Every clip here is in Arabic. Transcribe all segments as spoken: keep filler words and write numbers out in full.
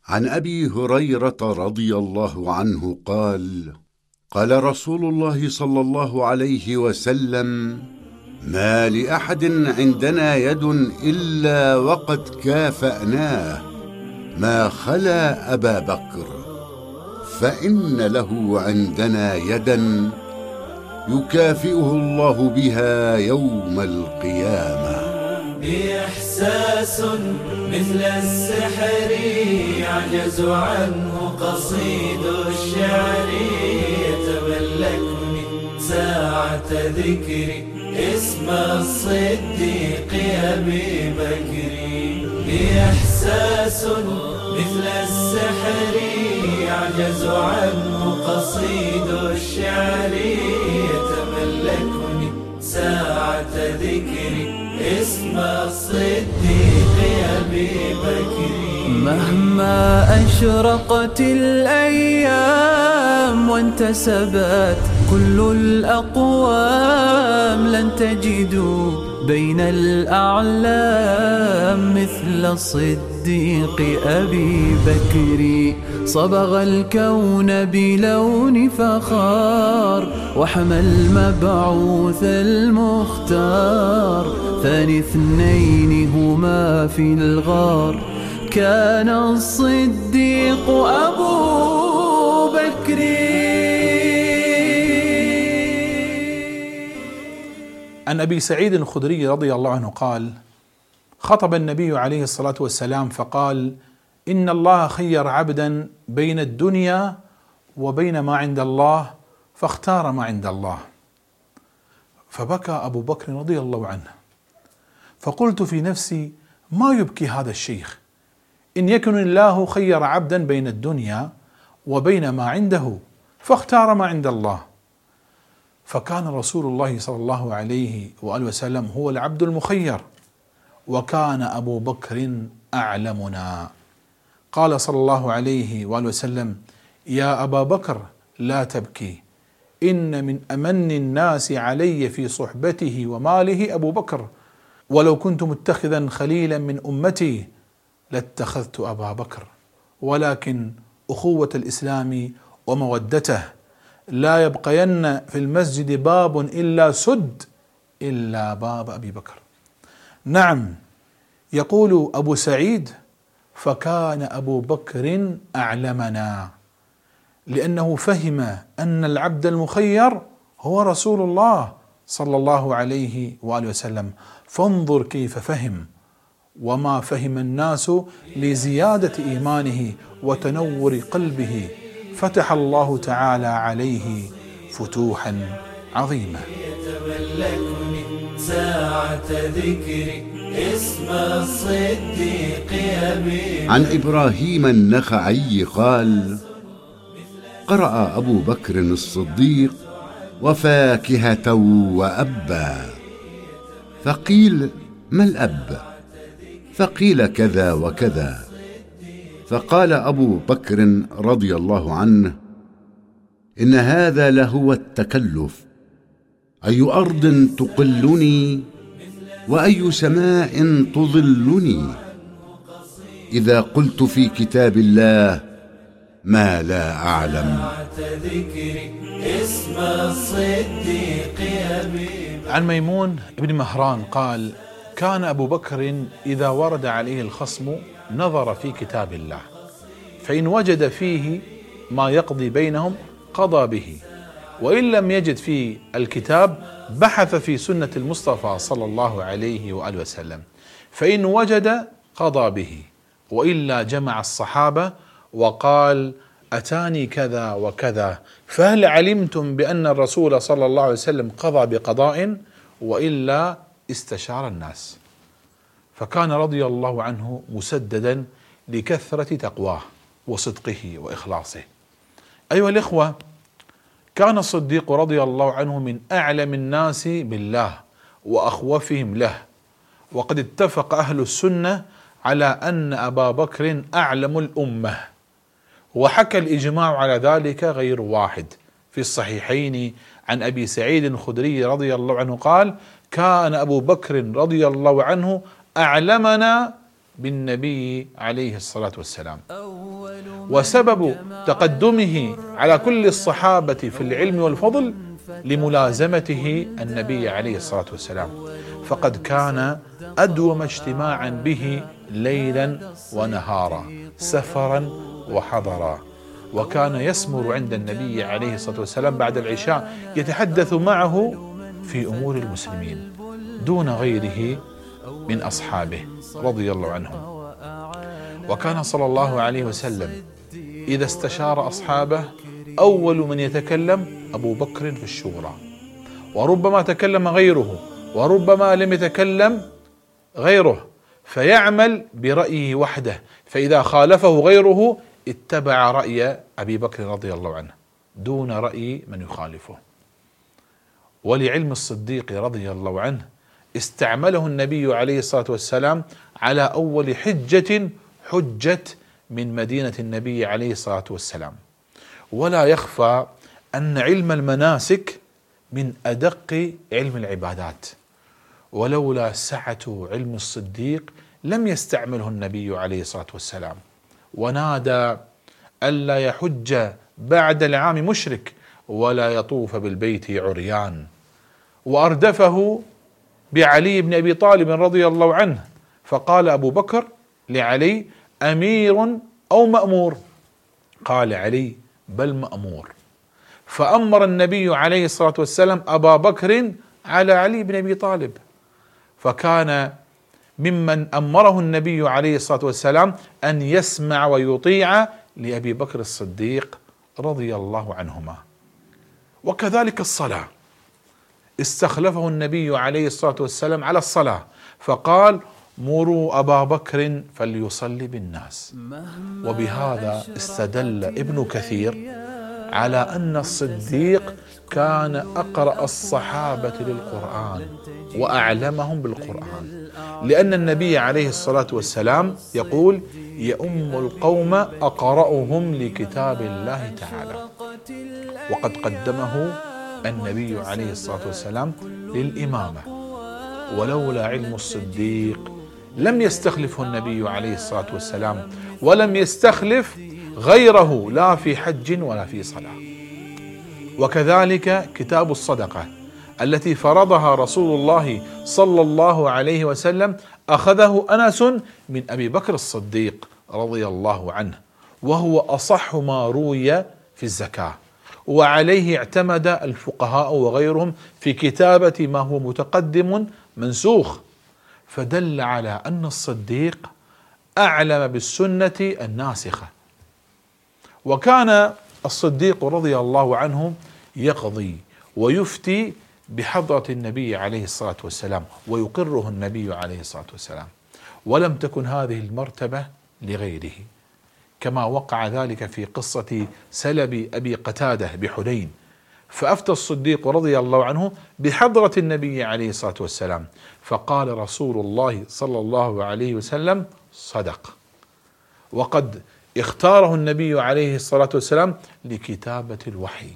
عن أبي هريرة رضي الله عنه قال: قال رسول الله صلى الله عليه وسلم: ما لأحد عندنا يد إلا وقد كافأناه ما خلا أبا بكر، فإن له عندنا يدا يكافئه الله بها يوم القيامة. بإحساس مثل السحر يعجز عنه قصيد الشعر، يتملكني ساعة ذكري اسم الصديق أبي بكر. بإحساس مثل السحر يعجز عنه قصيد الشعر، يتملكني ساعة ذكري اسم الصديق أبي بكر. مهما أشرقت الأيام وانتسبت كل الأقوام، لن تجدوا بين الأعلام مثل الصديق أبي بكر. صبغ الكون بلون فخار وحمى المبعوث المختار، ثاني اثنين هما في الغار كان الصديق أبو بكر. عن أبي سعيد الخدري رضي الله عنه قال: خطب النبي عليه الصلاة والسلام فقال: إن الله خير عبدا بين الدنيا وبين ما عند الله فاختار ما عند الله. فبكى أبو بكر رضي الله عنه، فقلت في نفسي: ما يبكي هذا الشيخ؟ إن يكن الله خير عبدا بين الدنيا وبين ما عنده فاختار ما عند الله. فكان رسول الله صلى الله عليه وآله وسلم هو العبد المخير، وكان أبو بكر أعلمنا. قال صلى الله عليه وآله وسلم: يا أبا بكر لا تبكي، إن من أمن الناس علي في صحبته وماله أبو بكر، ولو كنت متخذا خليلا من أمتي لاتخذت أبا بكر، ولكن أخوة الإسلام ومودته لا يبقين في المسجد باب إلا سد إلا باب أبي بكر. نعم، يقول أبو سعيد: فكان أبو بكر أعلمنا، لأنه فهم أن العبد المخير هو رسول الله صلى الله عليه وآله وسلم. فانظر كيف فهم، وما فهم الناس لزيادة إيمانه وتنور قلبه، فتح الله تعالى عليه فتوحا عظيمة. يتملكني ساعة ذكري اسم الصديق أبي. عن إبراهيم النخعي قال: قرأ أبو بكر الصديق: وفاكهة وأبا، فقيل: ما الأب؟ فقيل: كذا وكذا. فقال أبو بكر رضي الله عنه: إن هذا لهو التكلف، أي أرض تقلني وأي سماء تظلني، إذا قلت في كتاب الله ما لا أعلم. عن ميمون بن مهران قال: كان أبو بكر إذا ورد عليه الخصم نظر في كتاب الله، فإن وجد فيه ما يقضي بينهم قضى به، وإن لم يجد في الكتاب بحث في سنة المصطفى صلى الله عليه وآله وسلم، فإن وجد قضى به، وإلا جمع الصحابة وقال: أتاني كذا وكذا، فهل علمتم بأن الرسول صلى الله عليه وسلم قضى بقضاء؟ وإلا استشار الناس. فكان رضي الله عنه مسددا لكثرة تقواه وصدقه وإخلاصه. أيها الإخوة، كان الصديق رضي الله عنه من أعلم الناس بالله وأخوفهم له، وقد اتفق أهل السنة على أن أبا بكر أعلم الأمة، وحكى الإجماع على ذلك غير واحد في الصحيحين عن أبي سعيد الخدري رضي الله عنه قال: كان أبو بكر رضي الله عنه أعلمنا بالنبي عليه الصلاة والسلام. وسبب تقدمه على كل الصحابة في العلم والفضل لملازمته النبي عليه الصلاة والسلام، فقد كان أدوم اجتماعا به ليلا ونهارا، سفرا وحضرا، وكان يسمر عند النبي عليه الصلاة والسلام بعد العشاء يتحدث معه في أمور المسلمين دون غيره من أصحابه رضي الله عنهم. وكان صلى الله عليه وسلم إذا استشار أصحابه أول من يتكلم أبو بكر في الشورى، وربما تكلم غيره وربما لم يتكلم غيره، فيعمل برأيه وحده، فإذا خالفه غيره اتبع رأي أبي بكر رضي الله عنه دون رأي من يخالفه. ولعلم الصديق رضي الله عنه استعمله النبي عليه الصلاة والسلام على أول حجة حجت من مدينة النبي عليه الصلاة والسلام. ولا يخفى أن علم المناسك من أدق علم العبادات، ولولا سعة علم الصديق لم يستعمله النبي عليه الصلاة والسلام، ونادى ألا يحج بعد العام مشرك ولا يطوف بالبيت عريان، وأردفه بعلي بن أبي طالب رضي الله عنه، فقال أبو بكر لعلي أمير أو مأمور؟ قال علي بل مأمور، فأمر النبي عليه الصلاة والسلام أبا بكر على علي بن أبي طالب، فكان ممن أمره النبي عليه الصلاة والسلام أن يسمع ويطيع لأبي بكر الصديق رضي الله عنهما. وكذلك الصلاة، استخلفه النبي عليه الصلاة والسلام على الصلاة فقال مروا أبا بكر فليصلي بالناس. وبهذا استدل ابن كثير على أن الصديق كان أقرأ الصحابة للقرآن وأعلمهم بالقرآن، لأن النبي عليه الصلاة والسلام يقول يؤم القوم أقرأهم لكتاب الله تعالى، وقد قدمه النبي عليه الصلاة والسلام للإمامة. ولولا علم الصديق لم يستخلفه النبي عليه الصلاة والسلام، ولم يستخلف غيره لا في حج ولا في صلاة. وكذلك كتاب الصدقة التي فرضها رسول الله صلى الله عليه وسلم أخذه أنس من أبي بكر الصديق رضي الله عنه، وهو أصح ما روي في الزكاة، وعليه اعتمد الفقهاء وغيرهم في كتابة ما هو متقدم منسوخ، فدل على أن الصديق أعلم بالسنة الناسخة. وكان الصديق رضي الله عنه يقضي ويفتي بحضرة النبي عليه الصلاة والسلام ويقره النبي عليه الصلاة والسلام، ولم تكن هذه المرتبة لغيره، كما وقع ذلك في قصة سلب أبي قتادة بحنين، فأفتى الصديق رضي الله عنه بحضرة النبي عليه الصلاة والسلام، فقال رسول الله صلى الله عليه وسلم صدق، وقد اختاره النبي عليه الصلاة والسلام لكتابة الوحي،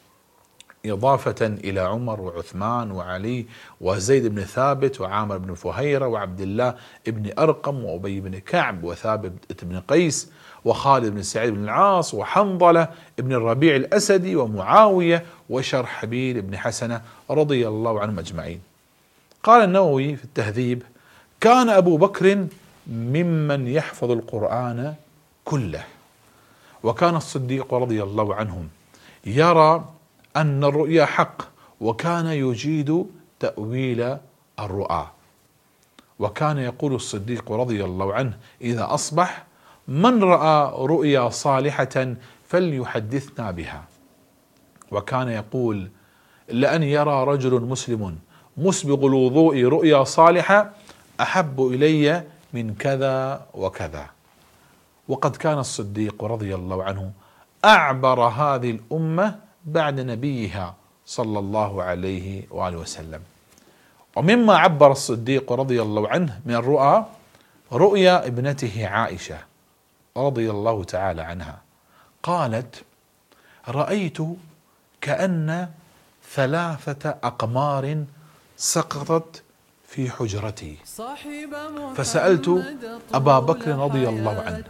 إضافة إلى عمر وعثمان وعلي وزيد بن ثابت وعامر بن فهيرة وعبد الله بن أرقم وأبي بن كعب وثابت بن قيس وخالد بن سعيد بن العاص وحنظلة بن الربيع الأسدي ومعاوية وشرحبيل بن حسنة رضي الله عنهم أجمعين. قال النووي في التهذيب كان أبو بكر ممن يحفظ القرآن كله، وكان الصديق رضي الله عنهم يرى أن الرؤيا حق، وكان يجيد تأويل الرؤى، وكان يقول الصديق رضي الله عنه إذا أصبح من رأى رؤيا صالحة فليحدثنا بها، وكان يقول لأن يرى رجل مسلم مسبغ الوضوء رؤيا صالحة أحب إلي من كذا وكذا. وقد كان الصديق رضي الله عنه أعبر هذه الأمة بعد نبيها صلى الله عليه وآله وسلم. ومما عبر الصديق رضي الله عنه من الرؤى رؤيا ابنته عائشة رضي الله تعالى عنها، قالت رأيت كأن ثلاثة أقمار سقطت في حجرتي، فسألت أبا بكر رضي الله عنه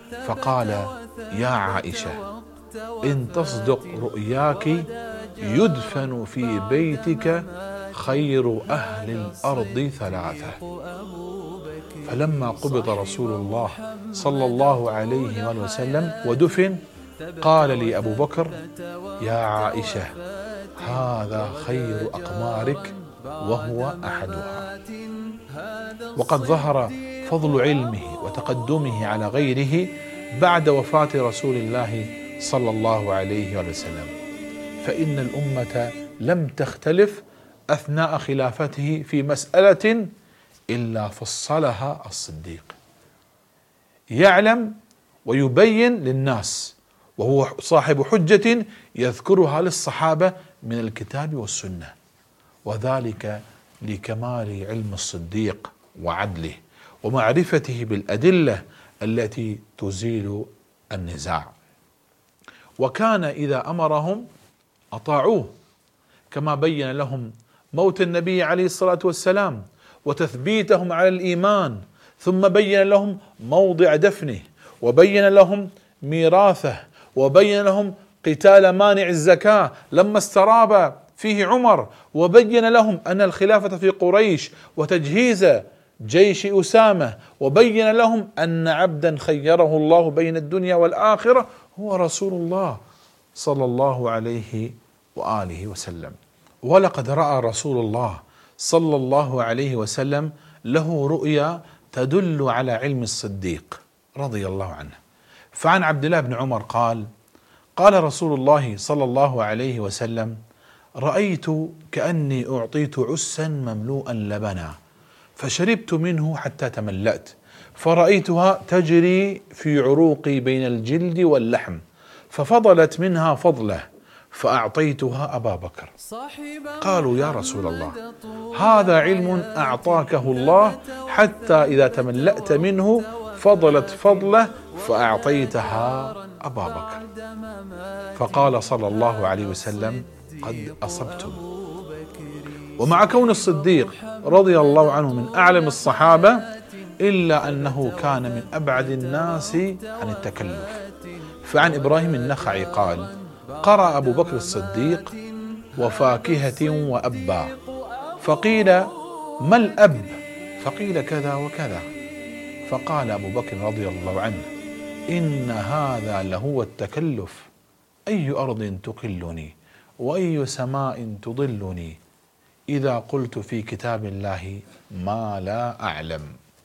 فقال: يا عائشة، إن تصدق رؤياك يدفن في بيتك خير أهل الأرض ثلاثة. فلما قبض رسول الله صلى الله عليه وآله وسلم ودفن، قال لي أبو بكر: يا عائشة، هذا خير أقمارك وهو أحدها. وقد ظهر فضل علمه وتقدمه على غيره بعد وفاة رسول الله صلى الله عليه وسلم، فإن الأمة لم تختلف أثناء خلافته في مسألة إلا فصلها الصديق، يعلم ويبين للناس، وهو صاحب حجة يذكرها للصحابة من الكتاب والسنة، وذلك لكمال علم الصديق وعدله ومعرفته بالأدلة التي تزيل النزاع. وكان إذا أمرهم أطاعوه، كما بين لهم موت النبي عليه الصلاة والسلام وتثبيتهم على الإيمان، ثم بين لهم موضع دفنه، وبين لهم ميراثه، وبين لهم قتال مانع الزكاة لما استراب فيه عمر، وبين لهم أن الخلافة في قريش وتجهيز جيش أسامة، وبين لهم أن عبدا خيره الله بين الدنيا والآخرة هو رسول الله صلى الله عليه وآله وسلم. ولقد رأى رسول الله صلى الله عليه وسلم له رؤيا تدل على علم الصديق رضي الله عنه. فعن عبد الله بن عمر قال: قال رسول الله صلى الله عليه وسلم: رأيت كأني أعطيت عسا مملوءا لبنا، فشربت منه حتى تملأت، فرأيتها تجري في عروقي بين الجلد واللحم، ففضلت منها فضلة، فأعطيتها أبا بكر. قالوا: يا رسول الله، هذا علم أعطاكه الله حتى إذا تملأت منه فضلت فضلة فأعطيتها أبا بكر. فقال صلى الله عليه وسلم: قد أصبتم. ومع كون الصديق رضي الله عنه من أعلم الصحابة، إلا أنه كان من أبعد الناس عن التكلف. فعن إبراهيم النخعي قال: قرأ أبو بكر الصديق: وفاكهة وأبا، فقيل: ما الأب؟ فقيل: كذا وكذا. فقال أبو بكر رضي الله عنه: إن هذا لهو التكلف، أي أرض تقلني وأي سماء تضلني إذا قلت في كتاب الله ما لا أعلم.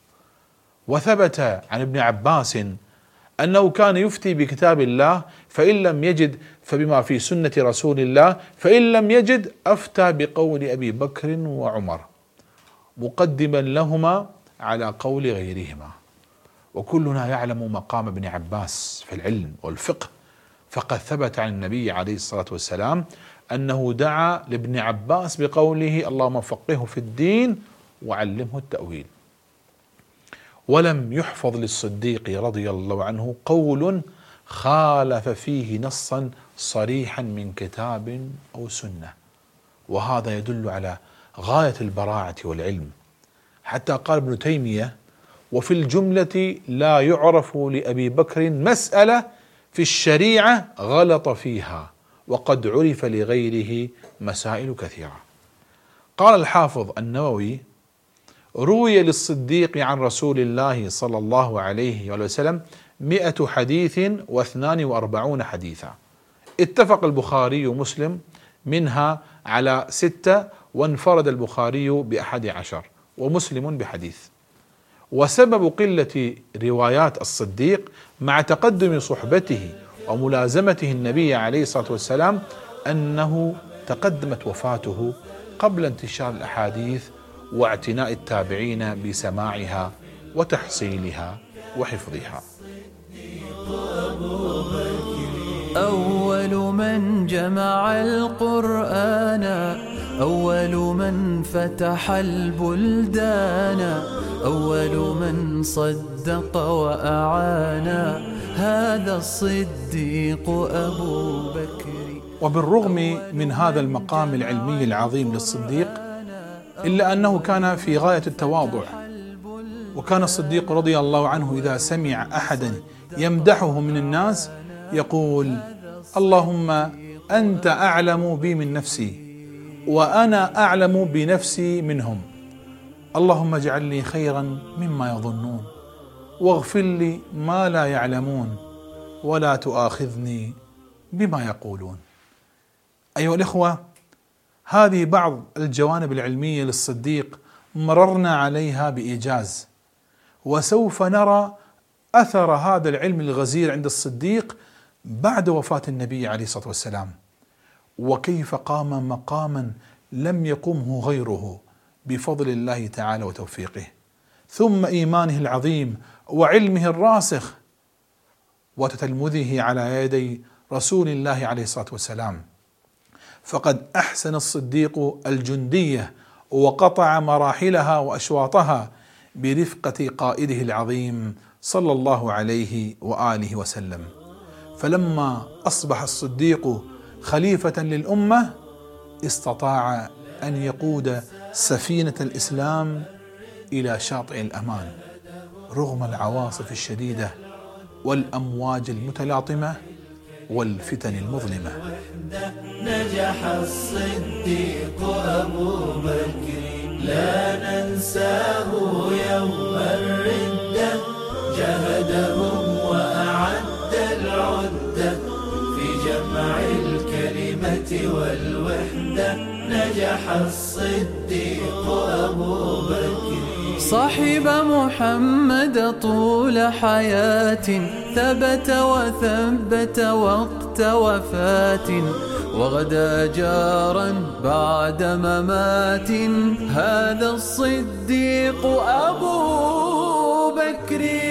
وثبت عن ابن عباس أنه كان يفتي بكتاب الله، فإن لم يجد فبما في سنة رسول الله، فإن لم يجد أفتى بقول أبي بكر وعمر، مقدما لهما على قول غيرهما. وكلنا يعلم مقام ابن عباس في العلم والفقه، فقد ثبت عن النبي عليه الصلاة والسلام أنه دعا لابن عباس بقوله: اللهم فقهه في الدين وعلمه التأويل. ولم يحفظ للصديق رضي الله عنه قول خالف فيه نصا صريحا من كتاب أو سنة، وهذا يدل على غاية البراعة والعلم. حتى قال ابن تيمية: وفي الجملة لا يعرف لأبي بكر مسألة في الشريعة غلط فيها، وقد عرف لغيره مسائل كثيرة. قال الحافظ النووي: روي للصديق عن رسول الله صلى الله عليه وسلم مئة حديث واثنان وأربعون حديثا، اتفق البخاري ومسلم منها على ستة، وانفرد البخاري بأحد عشر ومسلم بحديث. وسبب قلة روايات الصديق مع تقدم صحبته وملازمته النبي عليه الصلاة والسلام أنه تقدمت وفاته قبل انتشار الأحاديث واعتناء التابعين بسماعها وتحصيلها وحفظها. أول من جمع القرآن، أول من فتح البلدان، أول من صدق وأعان، هذا الصديق أبو بكر. وبالرغم من هذا المقام العلمي العظيم للصديق، إلا أنه كان في غاية التواضع. وكان الصديق رضي الله عنه إذا سمع أحدا يمدحه من الناس يقول: اللهم أنت أعلم بي من نفسي وأنا أعلم بنفسي منهم، اللهم اجعل لي خيرا مما يظنون واغفر لي ما لا يعلمون ولا تؤاخذني بما يقولون. أيها الإخوة، هذه بعض الجوانب العلمية للصديق مررنا عليها بإيجاز، وسوف نرى أثر هذا العلم الغزير عند الصديق بعد وفاة النبي عليه الصلاة والسلام، وكيف قام مقاما لم يقمه غيره بفضل الله تعالى وتوفيقه، ثم إيمانه العظيم وعلمه الراسخ وتتلمذه على يدي رسول الله عليه الصلاة والسلام. فقد أحسن الصديق الجندية وقطع مراحلها وأشواطها برفقة قائده العظيم صلى الله عليه وآله وسلم. فلما أصبح الصديق خليفة للأمة استطاع أن يقود سفينة الإسلام إلى شاطئ الأمان رغم العواصف الشديدة والأمواج المتلاطمة والفتن المظلمة. نجح الصديق أبو بكر لا ننساه يوم الردة، جهدهم وأعد العدة في جمع الكلمة والوحدة. نجح الصديق أبو بكر صاحب محمد طول حياة ثبت وثبت وقت وفاة، وغدا جارا بعد ممات هذا الصديق أبو بكر.